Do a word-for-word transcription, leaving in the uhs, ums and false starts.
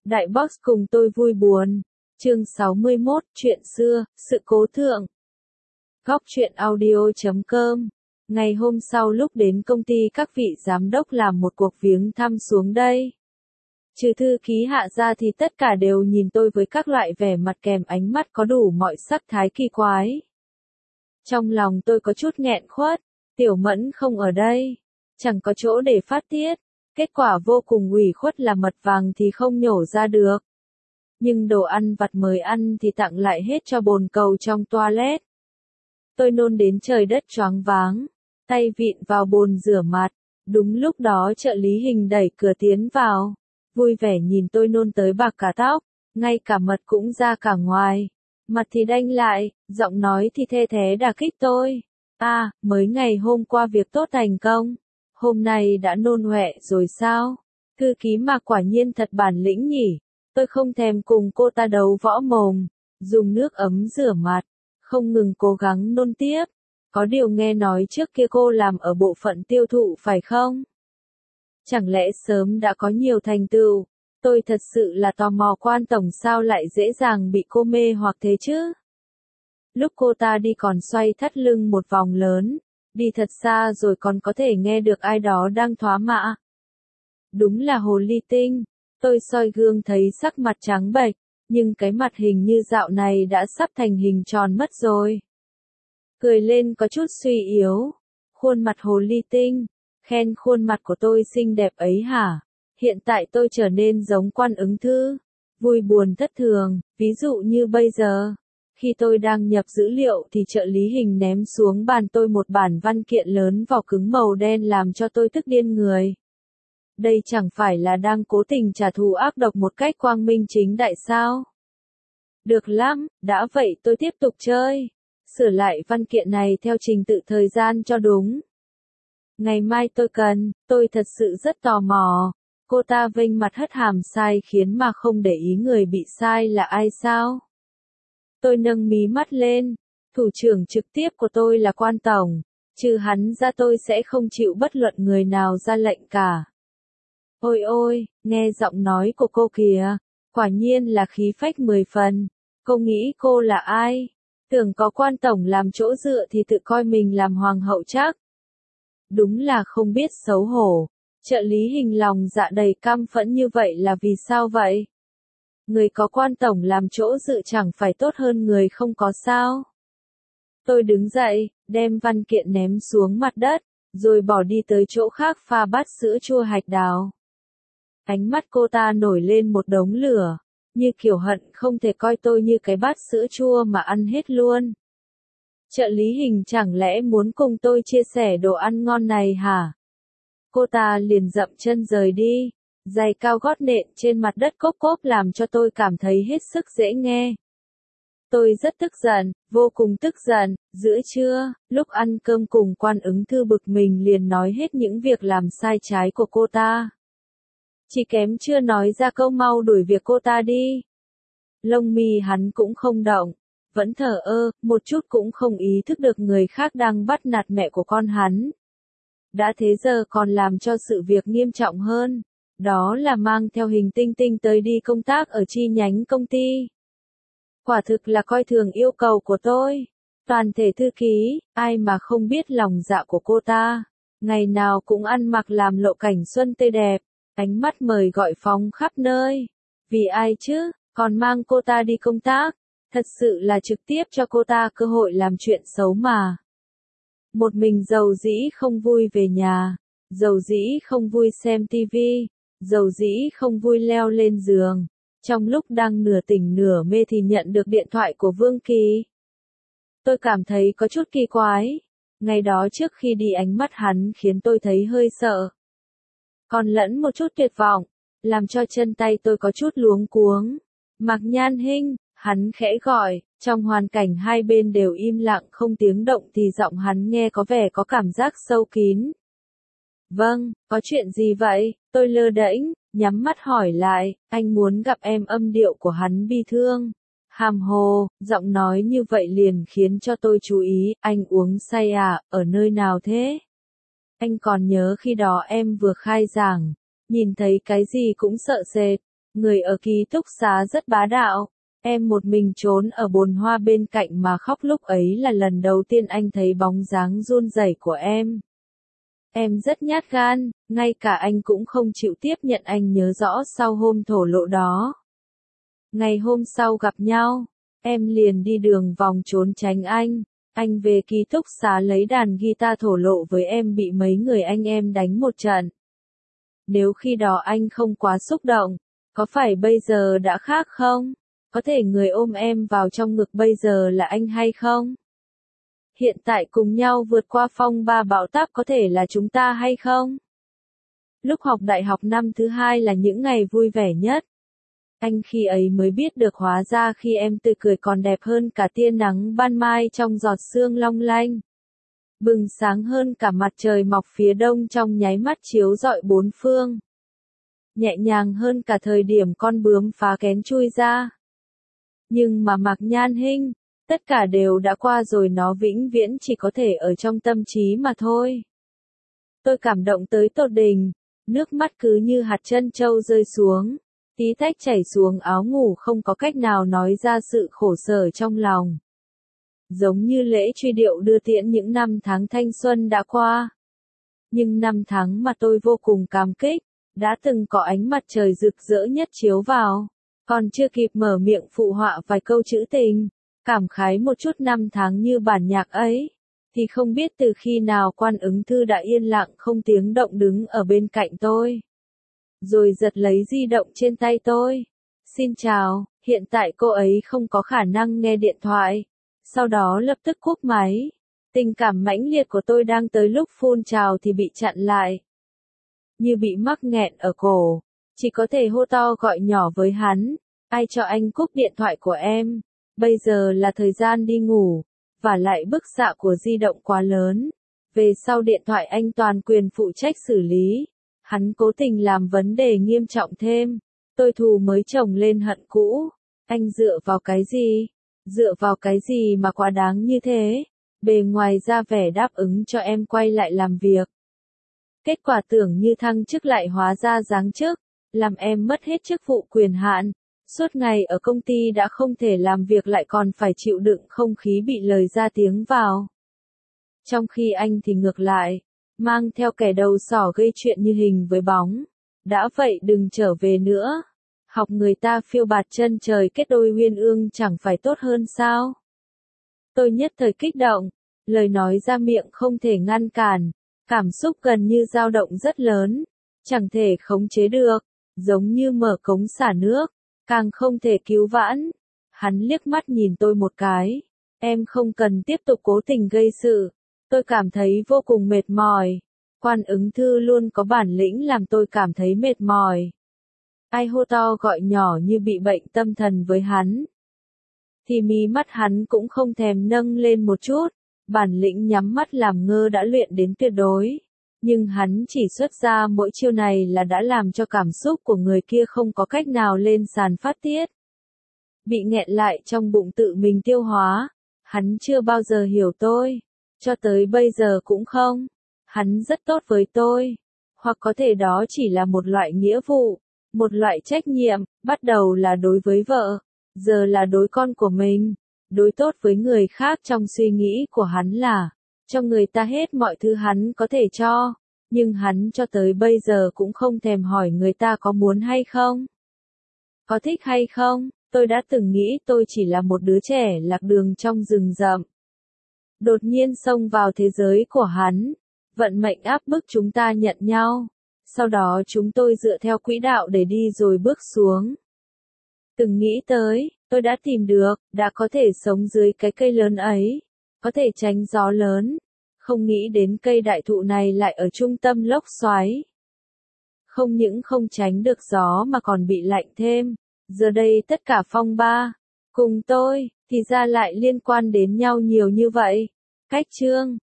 Đại Boss cùng tôi vui buồn. Chương sáu mươi mốt, chuyện xưa, sự cố thượng. Góc truyện audio chấm com. Ngày hôm sau lúc đến công ty các vị giám đốc làm một cuộc viếng thăm xuống đây. Trừ thư ký Hạ ra thì tất cả đều nhìn tôi với các loại vẻ mặt kèm ánh mắt có đủ mọi sắc thái kỳ quái. Trong lòng tôi có chút nghẹn khuất, Tiểu Mẫn không ở đây, chẳng có chỗ để phát tiết. Kết quả vô cùng ủy khuất là mật vàng thì không nhổ ra được. Nhưng đồ ăn vặt mới ăn thì tặng lại hết cho bồn cầu trong toilet. Tôi nôn đến trời đất choáng váng, tay vịn vào bồn rửa mặt. Đúng lúc đó trợ lý Hình đẩy cửa tiến vào, vui vẻ nhìn tôi nôn tới bạc cả tóc, ngay cả mật cũng ra cả ngoài. Mặt thì đanh lại, giọng nói thì thê thế đả kích tôi. À, mới ngày hôm qua việc tốt thành công. Hôm nay đã nôn hoẹ rồi sao? Thư ký Mạc quả nhiên thật bản lĩnh nhỉ. Tôi không thèm cùng cô ta đấu võ mồm, dùng nước ấm rửa mặt, không ngừng cố gắng nôn tiếp. Có điều nghe nói trước kia cô làm ở bộ phận tiêu thụ phải không? Chẳng lẽ sớm đã có nhiều thành tựu? Tôi thật sự là tò mò Quan tổng sao lại dễ dàng bị cô mê hoặc thế chứ? Lúc cô ta đi còn xoay thắt lưng một vòng lớn. Đi thật xa rồi còn có thể nghe được ai đó đang thoá mạ. Đúng là hồ ly tinh. Tôi soi gương thấy sắc mặt trắng bệch, nhưng cái mặt hình như dạo này đã sắp thành hình tròn mất rồi. Cười lên có chút suy yếu. Khuôn mặt hồ ly tinh, khen khuôn mặt của tôi xinh đẹp ấy hả? Hiện tại tôi trở nên giống Quan Ứng Thư, vui buồn thất thường, ví dụ như bây giờ. Khi tôi đang nhập dữ liệu thì trợ lý Hình ném xuống bàn tôi một bản văn kiện lớn vỏ cứng màu đen làm cho tôi tức điên người. Đây chẳng phải là đang cố tình trả thù ác độc một cách quang minh chính đại sao? Được lắm, đã vậy tôi tiếp tục chơi. Sửa lại văn kiện này theo trình tự thời gian cho đúng. Ngày mai tôi cần, tôi thật sự rất tò mò. Cô ta vênh mặt hất hàm sai khiến mà không để ý người bị sai là ai sao? Tôi nâng mí mắt lên, thủ trưởng trực tiếp của tôi là Quan tổng, trừ hắn ra tôi sẽ không chịu bất luận người nào ra lệnh cả. Ôi ôi, nghe giọng nói của cô kìa, quả nhiên là khí phách mười phần, cô nghĩ cô là ai? Tưởng có Quan tổng làm chỗ dựa thì tự coi mình làm hoàng hậu chắc. Đúng là không biết xấu hổ, trợ lý Hình lòng dạ đầy căm phẫn như vậy là vì sao vậy? Người có Quan tổng làm chỗ dự chẳng phải tốt hơn người không có sao? Tôi đứng dậy, đem văn kiện ném xuống mặt đất, rồi bỏ đi tới chỗ khác pha bát sữa chua hạch đào. Ánh mắt cô ta nổi lên một đống lửa, như kiểu hận không thể coi tôi như cái bát sữa chua mà ăn hết luôn. Trợ lý Hình chẳng lẽ muốn cùng tôi chia sẻ đồ ăn ngon này hả? Cô ta liền dậm chân rời đi. Giày cao gót nện trên mặt đất cốp cốp làm cho tôi cảm thấy hết sức dễ nghe. Tôi rất tức giận, vô cùng tức giận. Giữa trưa, lúc ăn cơm cùng Quan Ứng Thư bực mình liền nói hết những việc làm sai trái của cô ta. Chỉ kém chưa nói ra câu mau đuổi việc cô ta đi. Lông mi hắn cũng không động, vẫn thờ ơ, một chút cũng không ý thức được người khác đang bắt nạt mẹ của con hắn. Đã thế giờ còn làm cho sự việc nghiêm trọng hơn. Đó là mang theo Hình Tinh Tinh tới đi công tác ở chi nhánh công ty. Quả thực là coi thường yêu cầu của tôi. Toàn thể thư ký, ai mà không biết lòng dạ của cô ta. Ngày nào cũng ăn mặc làm lộ cảnh xuân tươi đẹp, ánh mắt mời gọi phóng khắp nơi. Vì ai chứ, còn mang cô ta đi công tác. Thật sự là trực tiếp cho cô ta cơ hội làm chuyện xấu mà. Một mình dầu dĩ không vui về nhà, dầu dĩ không vui xem tivi. Dầu dĩ không vui leo lên giường. Trong lúc đang nửa tỉnh nửa mê thì nhận được điện thoại của Vương Kỳ. Tôi cảm thấy có chút kỳ quái. Ngày đó trước khi đi ánh mắt hắn khiến tôi thấy hơi sợ. Còn lẫn một chút tuyệt vọng, làm cho chân tay tôi có chút luống cuống. Mạc Nhan Hinh, hắn khẽ gọi, trong hoàn cảnh hai bên đều im lặng không tiếng động thì giọng hắn nghe có vẻ có cảm giác sâu kín. Vâng, có chuyện gì vậy? Tôi lơ đễnh, nhắm mắt hỏi lại, anh muốn gặp em. Âm điệu của hắn bi thương, hàm hồ, giọng nói như vậy liền khiến cho tôi chú ý. Anh uống say à, ở nơi nào thế? Anh còn nhớ khi đó em vừa khai giảng, nhìn thấy cái gì cũng sợ sệt, Người ở ký túc xá rất bá đạo. Em một mình trốn ở bồn hoa bên cạnh mà khóc, lúc ấy là lần đầu tiên anh thấy bóng dáng run rẩy của em. Em rất nhát gan, ngay cả anh cũng không chịu tiếp nhận. Anh nhớ rõ sau hôm thổ lộ đó. Ngày hôm sau gặp nhau, em liền đi đường vòng trốn tránh anh. Anh về ký túc xá lấy đàn guitar thổ lộ với em, bị mấy người anh em đánh một trận. Nếu khi đó anh không quá xúc động, có phải bây giờ đã khác không? Có thể người ôm em vào trong ngực bây giờ là anh hay không? Hiện tại cùng nhau vượt qua phong ba bão táp có thể là chúng ta hay không? Lúc học đại học năm thứ hai là những ngày vui vẻ nhất. Anh khi ấy mới biết được hóa ra khi em tươi cười còn đẹp hơn cả tia nắng ban mai trong giọt sương long lanh. Bừng sáng hơn cả mặt trời mọc phía đông trong nháy mắt chiếu rọi bốn phương. Nhẹ nhàng hơn cả thời điểm con bướm phá kén chui ra. Nhưng mà Mạc Nhan Hinh, tất cả đều đã qua rồi, nó vĩnh viễn chỉ có thể ở trong tâm trí mà thôi. Tôi cảm động tới tột đỉnh, nước mắt cứ như hạt trân châu rơi xuống, tí tách chảy xuống áo ngủ, không có cách nào nói ra sự khổ sở trong lòng. Giống như lễ truy điệu đưa tiễn những năm tháng thanh xuân đã qua. Nhưng năm tháng mà tôi vô cùng cảm kích, đã từng có ánh mặt trời rực rỡ nhất chiếu vào. Còn chưa kịp mở miệng phụ họa vài câu chữ tình, cảm khái một chút năm tháng như bản nhạc ấy, thì không biết từ khi nào Quan Ứng Thư đã yên lặng không tiếng động đứng ở bên cạnh tôi. Rồi giật lấy di động trên tay tôi. Xin chào, hiện tại cô ấy không có khả năng nghe điện thoại. Sau đó lập tức cúp máy. Tình cảm mãnh liệt của tôi đang tới lúc phun trào thì bị chặn lại. Như bị mắc nghẹn ở cổ. Chỉ có thể hô to gọi nhỏ với hắn. Ai cho anh cúp điện thoại của em? Bây giờ là thời gian đi ngủ. Và lại bức xạ của di động quá lớn. Về sau điện thoại anh toàn quyền phụ trách xử lý. Hắn cố tình làm vấn đề nghiêm trọng thêm. Tôi thù mới chồng lên hận cũ. Anh dựa vào cái gì? Dựa vào cái gì mà quá đáng như thế? Bề ngoài ra vẻ đáp ứng cho em quay lại làm việc. Kết quả tưởng như thăng chức lại hóa ra giáng chức, làm em mất hết chức vụ quyền hạn. Suốt ngày ở công ty đã không thể làm việc lại còn phải chịu đựng không khí bị lời ra tiếng vào. Trong khi anh thì ngược lại, mang theo kẻ đầu sỏ gây chuyện như hình với bóng. Đã vậy đừng trở về nữa. Học người ta phiêu bạt chân trời kết đôi uyên ương chẳng phải tốt hơn sao? Tôi nhất thời kích động, lời nói ra miệng không thể ngăn cản, cảm xúc gần như dao động rất lớn, chẳng thể khống chế được, giống như mở cống xả nước, càng không thể cứu vãn. Hắn liếc mắt nhìn tôi một cái, em không cần tiếp tục cố tình gây sự, tôi cảm thấy vô cùng mệt mỏi. Quan Ứng Thư luôn có bản lĩnh làm tôi cảm thấy mệt mỏi. Ai hô to gọi nhỏ như bị bệnh tâm thần với hắn. Thì mí mắt hắn cũng không thèm nâng lên một chút, bản lĩnh nhắm mắt làm ngơ đã luyện đến tuyệt đối. Nhưng hắn chỉ xuất ra mỗi chiêu này là đã làm cho cảm xúc của người kia không có cách nào lên sàn phát tiết. Bị nghẹn lại trong bụng tự mình tiêu hóa, hắn chưa bao giờ hiểu tôi, cho tới bây giờ cũng không. Hắn rất tốt với tôi, hoặc có thể đó chỉ là một loại nghĩa vụ, một loại trách nhiệm, bắt đầu là đối với vợ, giờ là đối con của mình. Đối tốt với người khác trong suy nghĩ của hắn là cho người ta hết mọi thứ hắn có thể cho, nhưng hắn cho tới bây giờ cũng không thèm hỏi người ta có muốn hay không, có thích hay không. Tôi đã từng nghĩ tôi chỉ là một đứa trẻ lạc đường trong rừng rậm, đột nhiên xông vào thế giới của hắn. Vận mệnh áp bức chúng ta nhận nhau, sau đó chúng tôi dựa theo quỹ đạo để đi rồi bước xuống. Từng nghĩ tới, tôi đã tìm được, đã có thể sống dưới cái cây lớn ấy, có thể tránh gió lớn. Không nghĩ đến cây đại thụ này lại ở trung tâm lốc xoáy. Không những không tránh được gió mà còn bị lạnh thêm. Giờ đây tất cả phong ba, cùng tôi, thì ra lại liên quan đến nhau nhiều như vậy. Cách chương